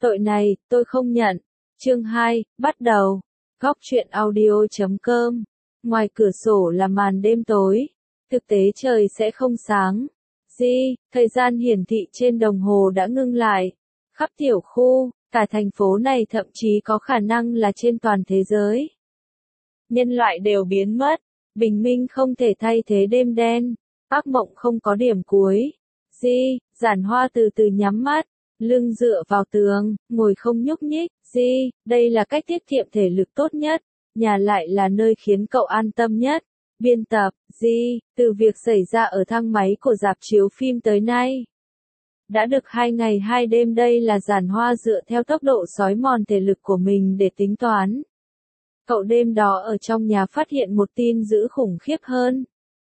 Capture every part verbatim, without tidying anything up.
Tội này, tôi không nhận. Chương hai, bắt đầu. Góc truyện audio chấm com. Ngoài cửa sổ là màn đêm tối. Thực tế trời sẽ không sáng. Di, thời gian hiển thị trên đồng hồ đã ngưng lại. Khắp tiểu khu, cả thành phố này thậm chí có khả năng là trên toàn thế giới. Nhân loại đều biến mất. Bình minh không thể thay thế đêm đen. Ác mộng không có điểm cuối. Di, Giản Hoa từ từ nhắm mắt. Lưng dựa vào tường, ngồi không nhúc nhích. Di, đây là cách tiết kiệm thể lực tốt nhất. Nhà lại là nơi khiến cậu an tâm nhất. Biên tập, Di, từ việc xảy ra ở thang máy của rạp chiếu phim tới nay. Đã được hai ngày hai đêm, đây là Giản Hoa dựa theo tốc độ xói mòn thể lực của mình để tính toán. Cậu đêm đó ở trong nhà phát hiện một tin dữ khủng khiếp hơn.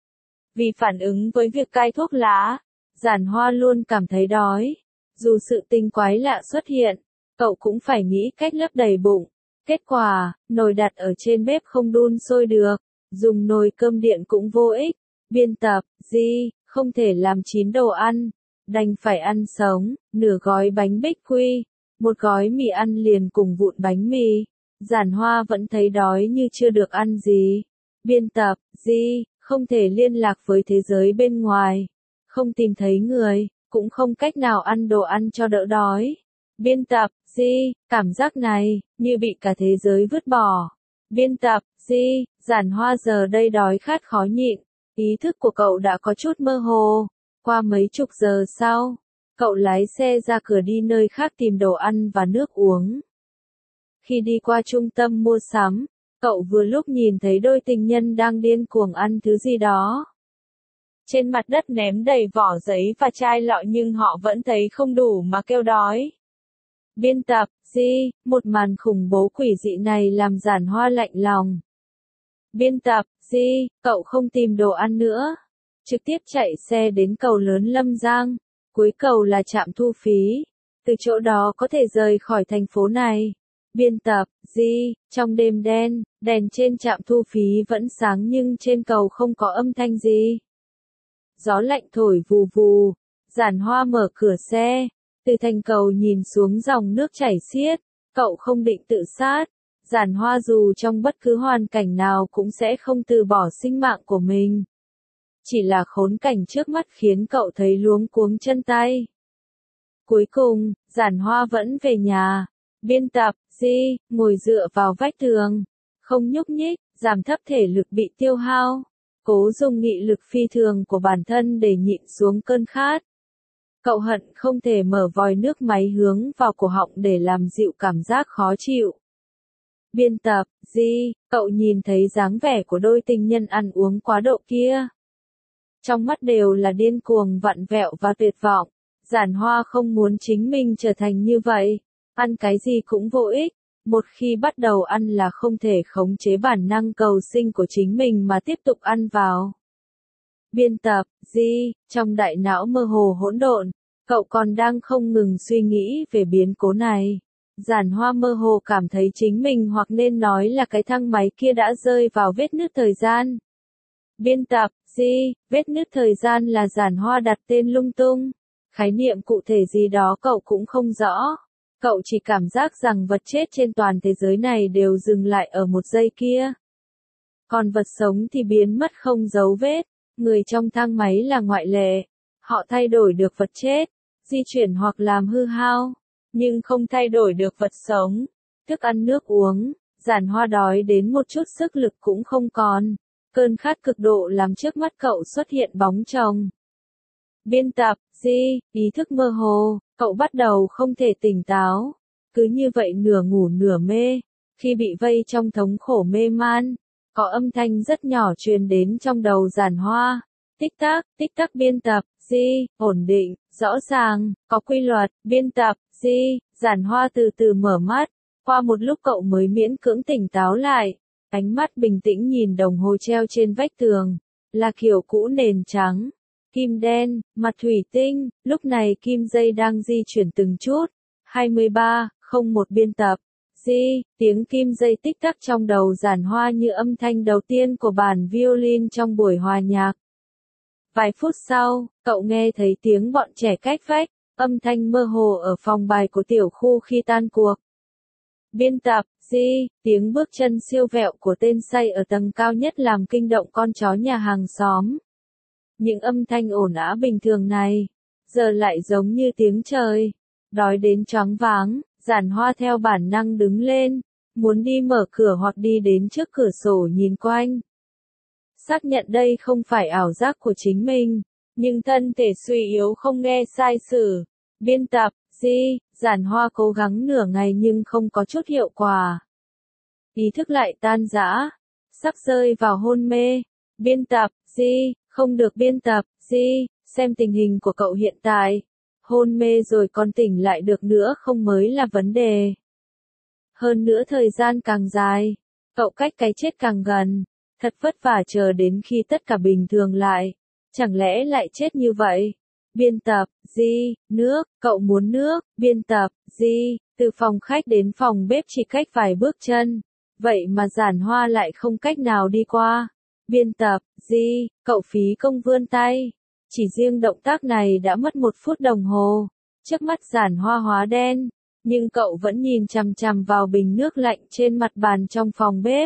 Vì phản ứng với việc cai thuốc lá, Giản Hoa luôn cảm thấy đói. Dù sự tinh quái lạ xuất hiện, cậu cũng phải nghĩ cách lấp đầy bụng. Kết quả, nồi đặt ở trên bếp không đun sôi được, dùng nồi cơm điện cũng vô ích. Biên tập, Di, không thể làm chín đồ ăn, đành phải ăn sống, nửa gói bánh bích quy, một gói mì ăn liền cùng vụn bánh mì. Giản Hoa vẫn thấy đói như chưa được ăn gì. Biên tập, Di, không thể liên lạc với thế giới bên ngoài, không tìm thấy người, cũng không cách nào ăn đồ ăn cho đỡ đói. Biên tập, Di, cảm giác này, như bị cả thế giới vứt bỏ. Biên tập, Di, Giản Hoa giờ đây đói khát khó nhịn, ý thức của cậu đã có chút mơ hồ. Qua mấy chục giờ sau, cậu lái xe ra cửa đi nơi khác tìm đồ ăn và nước uống. Khi đi qua trung tâm mua sắm, cậu vừa lúc nhìn thấy đôi tình nhân đang điên cuồng ăn thứ gì đó. Trên mặt đất ném đầy vỏ giấy và chai lọ nhưng họ vẫn thấy không đủ mà kêu đói. Biên tập, Di, một màn khủng bố quỷ dị này làm Giản Hoa lạnh lòng. Biên tập, Di, cậu không tìm đồ ăn nữa. Trực tiếp chạy xe đến cầu lớn Lâm Giang. Cuối cầu là trạm thu phí. Từ chỗ đó có thể rời khỏi thành phố này. Biên tập, Di, trong đêm đen, đèn trên trạm thu phí vẫn sáng nhưng trên cầu không có âm thanh gì. Gió lạnh thổi vù vù. Giản Hoa mở cửa xe. Từ thành cầu nhìn xuống dòng nước chảy xiết. Cậu không định tự sát. Giản Hoa dù trong bất cứ hoàn cảnh nào cũng sẽ không từ bỏ sinh mạng của mình. Chỉ là khốn cảnh trước mắt khiến cậu thấy luống cuống chân tay. Cuối cùng, Giản Hoa vẫn về nhà. Biên tập, Di, ngồi dựa vào vách tường. Không nhúc nhích, giảm thấp thể lực bị tiêu hao. Cố dùng nghị lực phi thường của bản thân để nhịn xuống cơn khát. Cậu hận không thể mở vòi nước máy hướng vào cổ họng để làm dịu cảm giác khó chịu. Biên tập, Di, cậu nhìn thấy dáng vẻ của đôi tình nhân ăn uống quá độ kia. Trong mắt đều là điên cuồng vặn vẹo và tuyệt vọng. Giản Hoa không muốn chính mình trở thành như vậy. Ăn cái gì cũng vô ích. Một khi bắt đầu ăn là không thể khống chế bản năng cầu sinh của chính mình mà tiếp tục ăn vào. Biên tập, Di, trong đại não mơ hồ hỗn độn, cậu còn đang không ngừng suy nghĩ về biến cố này. Giản Hoa mơ hồ cảm thấy chính mình hoặc nên nói là cái thang máy kia đã rơi vào vết nứt thời gian. Biên tập, Di, vết nứt thời gian là Giản Hoa đặt tên lung tung. Khái niệm cụ thể gì đó cậu cũng không rõ. Cậu chỉ cảm giác rằng vật chết trên toàn thế giới này đều dừng lại ở một giây kia. Còn vật sống thì biến mất không dấu vết. Người trong thang máy là ngoại lệ. Họ thay đổi được vật chết, di chuyển hoặc làm hư hao, nhưng không thay đổi được vật sống. Thức ăn nước uống, Giản Hoa đói đến một chút sức lực cũng không còn. Cơn khát cực độ làm trước mắt cậu xuất hiện bóng chồng. Biên tập, Di, ý thức mơ hồ, cậu bắt đầu không thể tỉnh táo. Cứ như vậy nửa ngủ nửa mê. Khi bị vây trong thống khổ mê man, có âm thanh rất nhỏ truyền đến trong đầu Giản Hoa. Tích tắc, tích tắc. Biên tập, Di, ổn định, rõ ràng, có quy luật. Biên tập, Di, Giản Hoa từ từ mở mắt. Qua một lúc cậu mới miễn cưỡng tỉnh táo lại. Ánh mắt bình tĩnh nhìn đồng hồ treo trên vách tường. Là kiểu cũ nền trắng, kim đen, mặt thủy tinh. Lúc này kim dây đang di chuyển từng chút. hai mươi ba, không một. Biên tập, Di, tiếng kim dây tích tắc trong đầu Giản Hoa như âm thanh đầu tiên của bản violin trong buổi hòa nhạc. Vài phút sau, cậu nghe thấy tiếng bọn trẻ cách vách. Âm thanh mơ hồ ở phòng bài của tiểu khu khi tan cuộc. Biên tập, Di, tiếng bước chân siêu vẹo của tên say ở tầng cao nhất làm kinh động con chó nhà hàng xóm. Những âm thanh ồn ào bình thường này, giờ lại giống như tiếng trời. Đói đến choáng váng, Giản Hoa theo bản năng đứng lên, muốn đi mở cửa hoặc đi đến trước cửa sổ nhìn quanh. Xác nhận đây không phải ảo giác của chính mình, nhưng thân thể suy yếu không nghe sai sử. Biên tập, Di, Giản Hoa cố gắng nửa ngày nhưng không có chút hiệu quả. Ý thức lại tan rã, sắp rơi vào hôn mê. Biên tập, Di, không được biên tập, Di, xem tình hình của cậu hiện tại. Hôn mê rồi còn tỉnh lại được nữa không mới là vấn đề. Hơn nữa thời gian càng dài, cậu cách cái chết càng gần. Thật vất vả chờ đến khi tất cả bình thường lại. Chẳng lẽ lại chết như vậy? Biên tập, Di, nước, cậu muốn nước. Biên tập, Di, từ phòng khách đến phòng bếp chỉ cách vài bước chân. Vậy mà Giản Hoa lại không cách nào đi qua. Biên tập, Di, cậu phí công vươn tay. Chỉ riêng động tác này đã mất một phút đồng hồ. Trước mắt Giản Hoa hóa đen, nhưng cậu vẫn nhìn chằm chằm vào bình nước lạnh trên mặt bàn trong phòng bếp.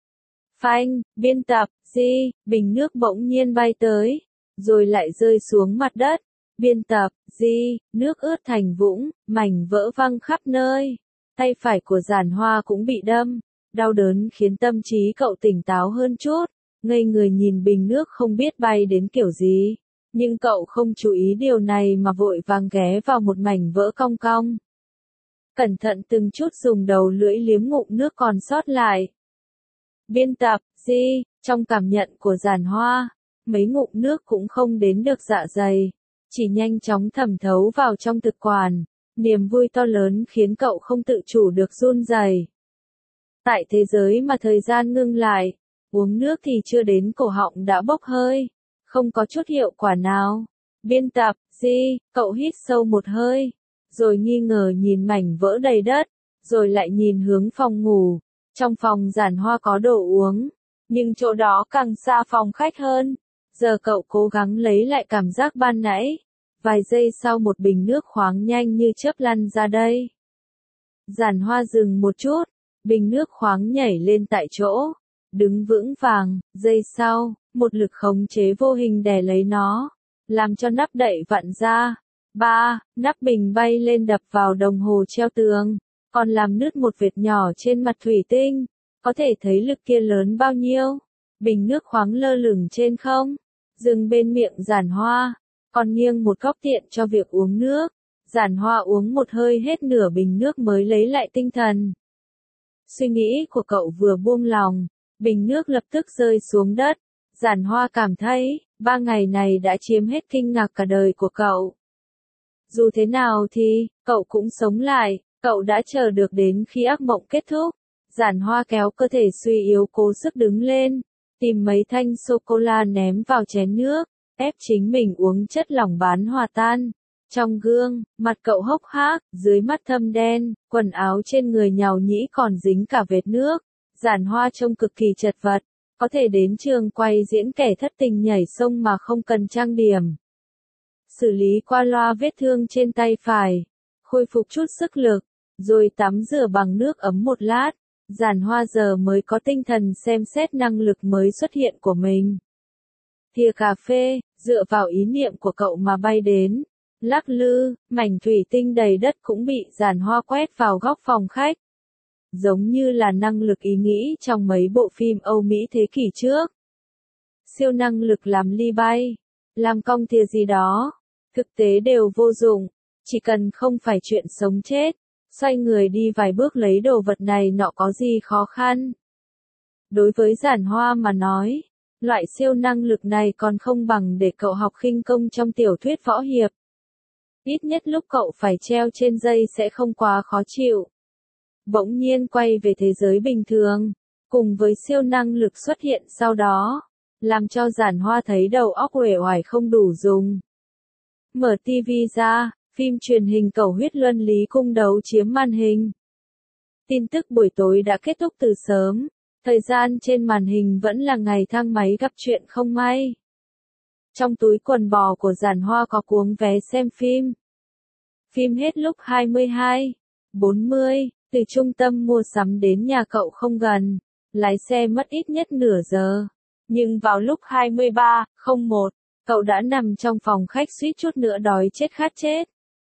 Phanh, biên tập, Di, bình nước bỗng nhiên bay tới, rồi lại rơi xuống mặt đất. Biên tập, Di, nước ướt thành vũng, mảnh vỡ văng khắp nơi. Tay phải của Giản Hoa cũng bị đâm, đau đớn khiến tâm trí cậu tỉnh táo hơn chút, ngây người nhìn bình nước không biết bay đến kiểu gì. Nhưng cậu không chú ý điều này mà vội vàng ghé vào một mảnh vỡ cong cong. Cẩn thận từng chút dùng đầu lưỡi liếm ngụm nước còn sót lại. Biên tập, Di, trong cảm nhận của Giản Hoa, mấy ngụm nước cũng không đến được dạ dày, chỉ nhanh chóng thẩm thấu vào trong thực quản. Niềm vui to lớn khiến cậu không tự chủ được run rẩy. Tại thế giới mà thời gian ngưng lại, uống nước thì chưa đến cổ họng đã bốc hơi, không có chút hiệu quả nào. Biên tập, Di, cậu hít sâu một hơi, rồi nghi ngờ nhìn mảnh vỡ đầy đất, rồi lại nhìn hướng phòng ngủ. Trong phòng Giản Hoa có đồ uống, nhưng chỗ đó càng xa phòng khách hơn. Giờ cậu cố gắng lấy lại cảm giác ban nãy. Vài giây sau một bình nước khoáng nhanh như chớp lăn ra đây. Giản Hoa dừng một chút, bình nước khoáng nhảy lên tại chỗ, đứng vững vàng, giây sau, một lực khống chế vô hình đè lấy nó, làm cho nắp đậy vặn ra. Ba, nắp bình bay lên đập vào đồng hồ treo tường, còn làm nứt một vệt nhỏ trên mặt thủy tinh. Có thể thấy lực kia lớn bao nhiêu. Bình nước khoáng lơ lửng trên không, dừng bên miệng Giản Hoa, còn nghiêng một góc tiện cho việc uống nước. Giản Hoa uống một hơi hết nửa bình nước mới lấy lại tinh thần. Suy nghĩ của cậu vừa buông lòng, bình nước lập tức rơi xuống đất. Giản Hoa cảm thấy, ba ngày này đã chiếm hết kinh ngạc cả đời của cậu. Dù thế nào thì, cậu cũng sống lại, cậu đã chờ được đến khi ác mộng kết thúc. Giản Hoa kéo cơ thể suy yếu cố sức đứng lên, tìm mấy thanh sô-cô-la ném vào chén nước, ép chính mình uống chất lỏng bán hòa tan. Trong gương, mặt cậu hốc hác, dưới mắt thâm đen, quần áo trên người nhàu nhĩ còn dính cả vệt nước. Giản Hoa trông cực kỳ chật vật, có thể đến trường quay diễn kẻ thất tình nhảy sông mà không cần trang điểm. Xử lý qua loa vết thương trên tay phải, khôi phục chút sức lực, rồi tắm rửa bằng nước ấm một lát. Giản Hoa giờ mới có tinh thần xem xét năng lực mới xuất hiện của mình. Thìa cà phê, dựa vào ý niệm của cậu mà bay đến. Lắc lư, mảnh thủy tinh đầy đất cũng bị Giản Hoa quét vào góc phòng khách. Giống như là năng lực ý nghĩ trong mấy bộ phim Âu Mỹ thế kỷ trước. Siêu năng lực làm ly bay, làm cong thìa gì đó, thực tế đều vô dụng, chỉ cần không phải chuyện sống chết. Xoay người đi vài bước lấy đồ vật này nọ có gì khó khăn. Đối với Giản Hoa mà nói, loại siêu năng lực này còn không bằng để cậu học khinh công trong tiểu thuyết võ hiệp. Ít nhất lúc cậu phải treo trên dây sẽ không quá khó chịu. Bỗng nhiên quay về thế giới bình thường, cùng với siêu năng lực xuất hiện sau đó, làm cho Giản Hoa thấy đầu óc uể oải không đủ dùng. Mở tivi ra, phim truyền hình Cầu huyết luân lý cung đấu chiếm màn hình. Tin tức buổi tối đã kết thúc từ sớm, thời gian trên màn hình vẫn là ngày thang máy gặp chuyện không may. Trong túi quần bò của Giản Hoa có cuống vé xem phim. phim hết lúc hai mươi hai bốn mươi, từ trung tâm mua sắm đến nhà cậu không gần, lái xe mất ít nhất nửa giờ. Nhưng vào lúc hai mươi ba không một, cậu đã nằm trong phòng khách suýt chút nữa đói chết khát chết.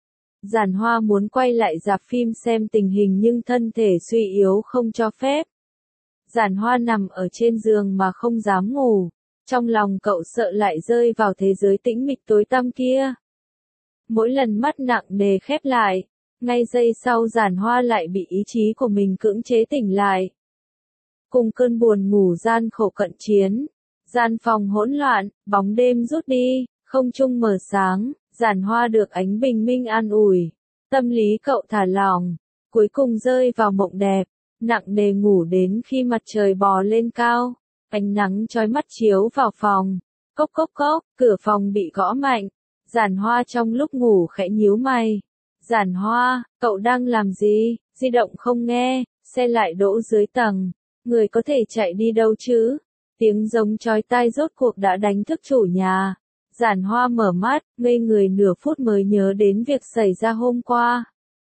Giản Hoa muốn quay lại rạp phim xem tình hình nhưng thân thể suy yếu không cho phép. Giản Hoa nằm ở trên giường mà không dám ngủ, trong lòng cậu sợ lại rơi vào thế giới tĩnh mịch tối tăm kia. Mỗi lần mắt nặng nề khép lại, ngay giây sau Giản Hoa lại bị ý chí của mình cưỡng chế tỉnh lại. Cùng cơn buồn ngủ gian khổ cận chiến, gian phòng hỗn loạn, bóng đêm rút đi, không trung mở sáng, Giản Hoa được ánh bình minh an ủi. Tâm lý cậu thả lỏng, cuối cùng rơi vào mộng đẹp, nặng nề ngủ đến khi mặt trời bò lên cao, ánh nắng chói mắt chiếu vào phòng. Cốc cốc cốc, cửa phòng bị gõ mạnh. Giản Hoa trong lúc ngủ khẽ nhíu mày. Giản Hoa, cậu đang làm gì? Di động không nghe, xe lại đỗ dưới tầng. Người có thể chạy đi đâu chứ? Tiếng giống chói tai rốt cuộc đã đánh thức chủ nhà. Giản Hoa mở mắt, ngây người nửa phút mới nhớ đến việc xảy ra hôm qua.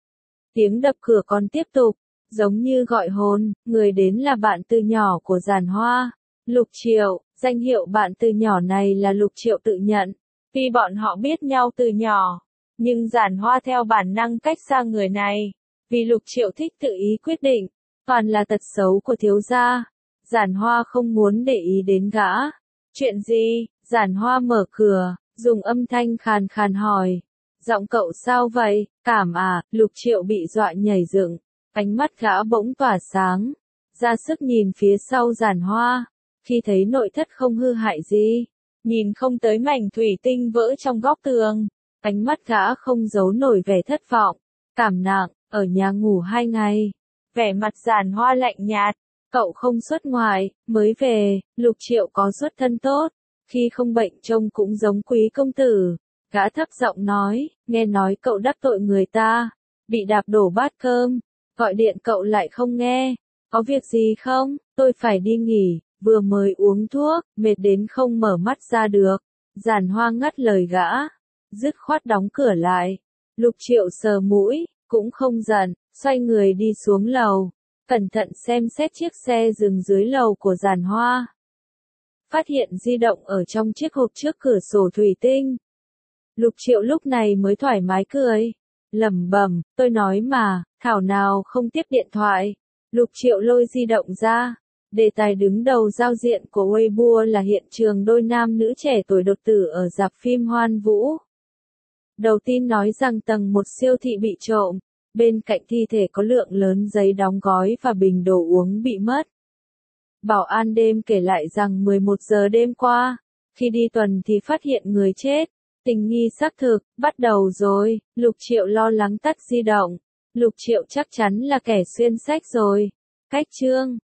Tiếng đập cửa còn tiếp tục, giống như gọi hồn, người đến là bạn từ nhỏ của Giản Hoa. Lục Triệu, danh hiệu bạn từ nhỏ này là Lục Triệu tự nhận. Tuy bọn họ biết nhau từ nhỏ, nhưng Giản Hoa theo bản năng cách xa người này. Vì Lục Triệu thích tự ý quyết định, toàn là tật xấu của thiếu gia. Giản Hoa không muốn để ý đến gã. Chuyện gì? Giản Hoa mở cửa, dùng âm thanh khàn khàn hỏi. Giọng cậu sao vậy? Cảm à? Lục Triệu bị dọa nhảy dựng, ánh mắt gã bỗng tỏa sáng, ra sức nhìn phía sau Giản Hoa. Khi thấy nội thất không hư hại gì, nhìn không tới mảnh thủy tinh vỡ trong góc tường, ánh mắt gã không giấu nổi vẻ thất vọng. Cảm nặng, ở nhà ngủ hai ngày. Vẻ mặt Giản Hoa lạnh nhạt. Cậu không xuất ngoại, mới về. Lục Triệu có xuất thân tốt, khi không bệnh trông cũng giống quý công tử. Gã thấp giọng nói, nghe nói cậu đắc tội người ta, bị đạp đổ bát cơm, gọi điện cậu lại không nghe. Có việc gì không? Tôi phải đi nghỉ, vừa mới uống thuốc, mệt đến không mở mắt ra được. Giản Hoa ngắt lời gã, dứt khoát đóng cửa lại. Lục Triệu sờ mũi, cũng không giận, xoay người đi xuống lầu, cẩn thận xem xét chiếc xe dừng dưới lầu của Giản Hoa. Phát hiện di động ở trong chiếc hộp trước cửa sổ thủy tinh. Lục Triệu lúc này mới thoải mái cười, lẩm bẩm, tôi nói mà, thảo nào không tiếp điện thoại. Lục Triệu lôi di động ra, đề tài đứng đầu giao diện của Weibo là hiện trường đôi nam nữ trẻ tuổi đột tử ở rạp phim Hoan Vũ. Đầu tin nói rằng tầng một siêu thị bị trộm, bên cạnh thi thể có lượng lớn giấy đóng gói và bình đồ uống bị mất. Bảo an đêm kể lại rằng mười một giờ đêm qua, khi đi tuần thì phát hiện người chết. Tình nghi xác thực, bắt đầu rồi. Lục Triệu lo lắng tắt di động. Lục Triệu chắc chắn là kẻ xuyên sách rồi. Cách chương